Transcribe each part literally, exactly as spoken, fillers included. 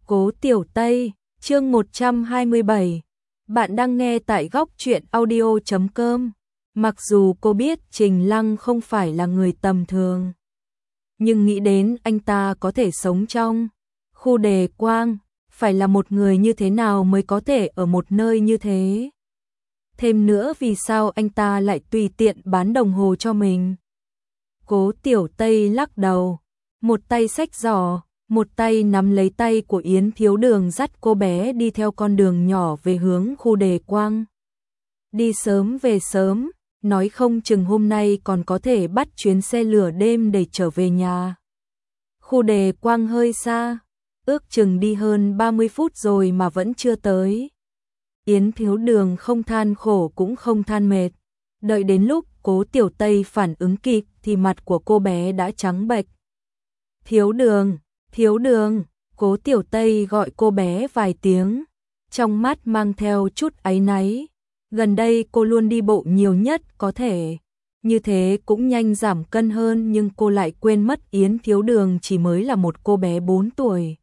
Cố Tiểu Tây, chương một trăm hai mươi bảy. Bạn đang nghe tại góc truyện audio chấm com. Mặc dù cô biết Trình Lăng không phải là người tầm thường, nhưng nghĩ đến anh ta có thể sống trong khu đề quang, phải là một người như thế nào mới có thể ở một nơi như thế. Thêm nữa, vì sao anh ta lại tùy tiện bán đồng hồ cho mình? Cố Tiểu Tây lắc đầu, một tay xách giỏ, một tay nắm lấy tay của Yến Thiếu Đường, dắt cô bé đi theo con đường nhỏ về hướng khu đề quang. Đi sớm về sớm, nói không chừng hôm nay còn có thể bắt chuyến xe lửa đêm để trở về nhà. Khu đề quang hơi xa, ước chừng đi hơn ba mươi phút rồi mà vẫn chưa tới. Yến Thiếu Đường không than khổ cũng không than mệt. Đợi đến lúc Cố Tiểu Tây phản ứng kịp thì mặt của cô bé đã trắng bệch. Thiếu Đường, Thiếu Đường, Cố Tiểu Tây gọi cô bé vài tiếng, trong mắt mang theo chút áy náy. Gần đây cô luôn đi bộ nhiều nhất có thể, như thế cũng nhanh giảm cân hơn, nhưng cô lại quên mất Yến Thiếu Đường chỉ mới là một cô bé bốn tuổi.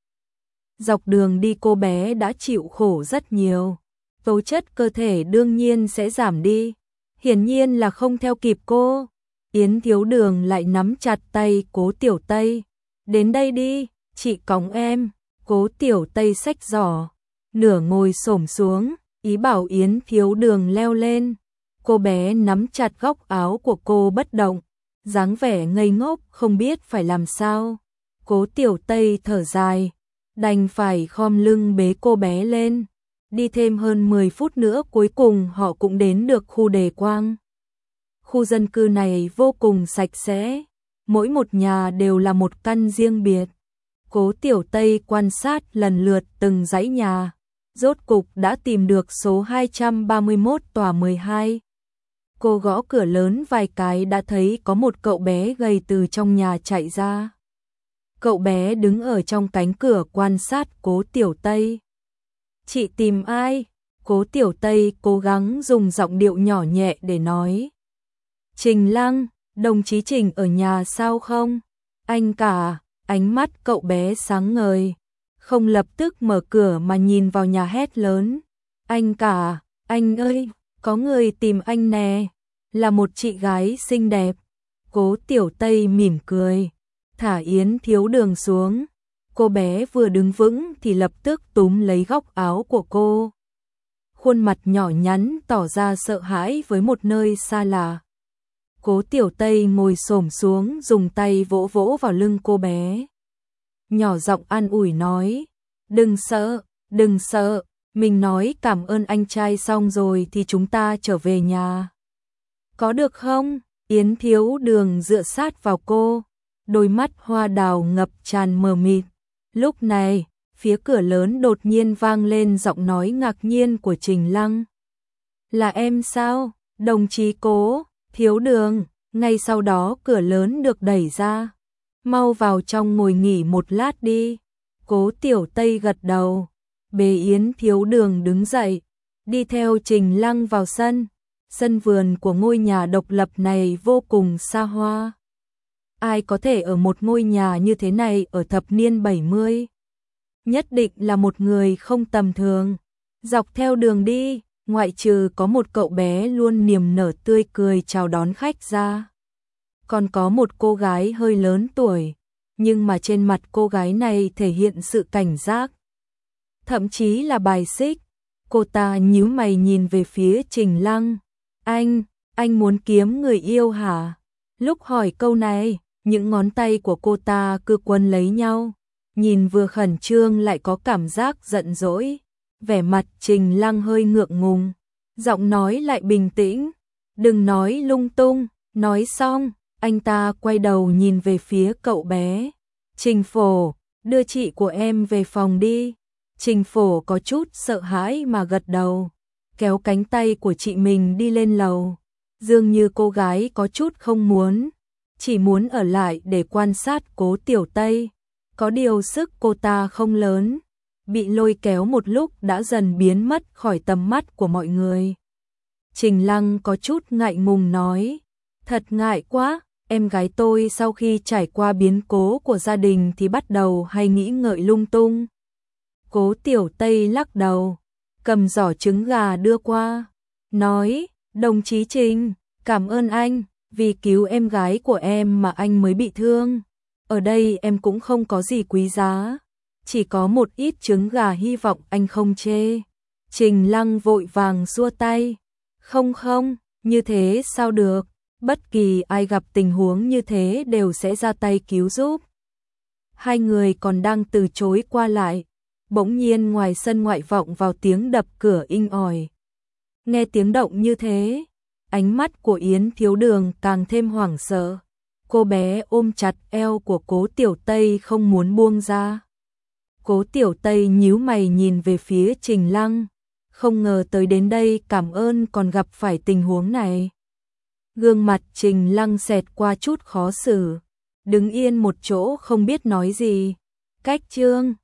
Dọc đường đi cô bé đã chịu khổ rất nhiều, tố chất cơ thể đương nhiên sẽ giảm đi, hiển nhiên là không theo kịp cô. Yến Thiếu Đường lại nắm chặt tay Cố Tiểu Tây. Đến đây đi, chị cõng em. Cố Tiểu Tây xách giỏ, nửa ngồi xổm xuống, ý bảo Yến Thiếu Đường leo lên. Cô bé nắm chặt góc áo của cô bất động, dáng vẻ ngây ngốc không biết phải làm sao. Cố Tiểu Tây thở dài, đành phải khom lưng bế cô bé lên. Đi thêm hơn mười phút nữa cuối cùng họ cũng đến được khu đề quang. Khu dân cư này vô cùng sạch sẽ, mỗi một nhà đều là một căn riêng biệt. Cố Tiểu Tây quan sát lần lượt từng dãy nhà, rốt cục đã tìm được số hai trăm ba mươi mốt tòa mười hai. Cô gõ cửa lớn vài cái đã thấy có một cậu bé gầy từ trong nhà chạy ra. Cậu bé đứng ở trong cánh cửa quan sát Cố Tiểu Tây. Chị tìm ai? Cố Tiểu Tây cố gắng dùng giọng điệu nhỏ nhẹ để nói. Trình Lăng, đồng chí Trình ở nhà sao không? Anh cả. Ánh mắt cậu bé sáng ngời, không lập tức mở cửa mà nhìn vào nhà hét lớn. Anh cả, anh ơi, có người tìm anh nè, là một chị gái xinh đẹp. Cố Tiểu Tây mỉm cười, thả Yến Thiếu Đường xuống. Cô bé vừa đứng vững thì lập tức túm lấy góc áo của cô. Khuôn mặt nhỏ nhắn tỏ ra sợ hãi với một nơi xa lạ. Cố Tiểu Tây ngồi xổm xuống, dùng tay vỗ vỗ vào lưng cô bé. Nhỏ giọng an ủi nói, đừng sợ, đừng sợ, mình nói cảm ơn anh trai xong rồi thì chúng ta trở về nhà. Có được không? Yến Thiếu Đường dựa sát vào cô, đôi mắt hoa đào ngập tràn mờ mịt. Lúc này, phía cửa lớn đột nhiên vang lên giọng nói ngạc nhiên của Trình Lăng. Là em sao, đồng chí Cố? Thiếu Đường. Ngay sau đó cửa lớn được đẩy ra. Mau vào trong ngồi nghỉ một lát đi. Cố Tiểu Tây gật đầu, bế Yến Thiếu Đường đứng dậy, đi theo Trình Lăng vào sân. Sân vườn của ngôi nhà độc lập này vô cùng xa hoa. Ai có thể ở một ngôi nhà như thế này ở thập niên bảy mươi? Nhất định là một người không tầm thường. Dọc theo đường đi, ngoại trừ có một cậu bé luôn niềm nở tươi cười chào đón khách ra, còn có một cô gái hơi lớn tuổi, nhưng mà trên mặt cô gái này thể hiện sự cảnh giác, thậm chí là bài xích. Cô ta nhíu mày nhìn về phía Trình Lăng. Anh, anh muốn kiếm người yêu hả? Lúc hỏi câu này, những ngón tay của cô ta cứ quấn lấy nhau, nhìn vừa khẩn trương lại có cảm giác giận dỗi. Vẻ mặt Trình Lăng hơi ngượng ngùng, giọng nói lại bình tĩnh. Đừng nói lung tung. Nói xong, anh ta quay đầu nhìn về phía cậu bé. Trình Phổ, đưa chị của em về phòng đi. Trình Phổ có chút sợ hãi mà gật đầu, kéo cánh tay của chị mình đi lên lầu. Dường như cô gái có chút không muốn, chỉ muốn ở lại để quan sát Cố Tiểu Tây. Có điều sức cô ta không lớn, bị lôi kéo một lúc đã dần biến mất khỏi tầm mắt của mọi người. Trình Lăng có chút ngại ngùng nói, thật ngại quá, em gái tôi sau khi trải qua biến cố của gia đình thì bắt đầu hay nghĩ ngợi lung tung. Cố Tiểu Tây lắc đầu, cầm giỏ trứng gà đưa qua, nói, đồng chí Trình, cảm ơn anh, vì cứu em gái của em mà anh mới bị thương. Ở đây em cũng không có gì quý giá, chỉ có một ít trứng gà, hy vọng anh không chê. Trình Lăng vội vàng xua tay, không không, như thế sao được, bất kỳ ai gặp tình huống như thế đều sẽ ra tay cứu giúp. Hai người còn đang từ chối qua lại, bỗng nhiên ngoài sân ngoại vọng vào tiếng đập cửa inh ỏi. Nghe tiếng động như thế, ánh mắt của Yến Thiếu Đường càng thêm hoảng sợ. Cô bé ôm chặt eo của Cố Tiểu Tây không muốn buông ra. Cố Tiểu Tây nhíu mày nhìn về phía Trình Lăng, không ngờ tới đến đây cảm ơn còn gặp phải tình huống này. Gương mặt Trình Lăng xẹt qua chút khó xử, đứng yên một chỗ không biết nói gì. Cách chương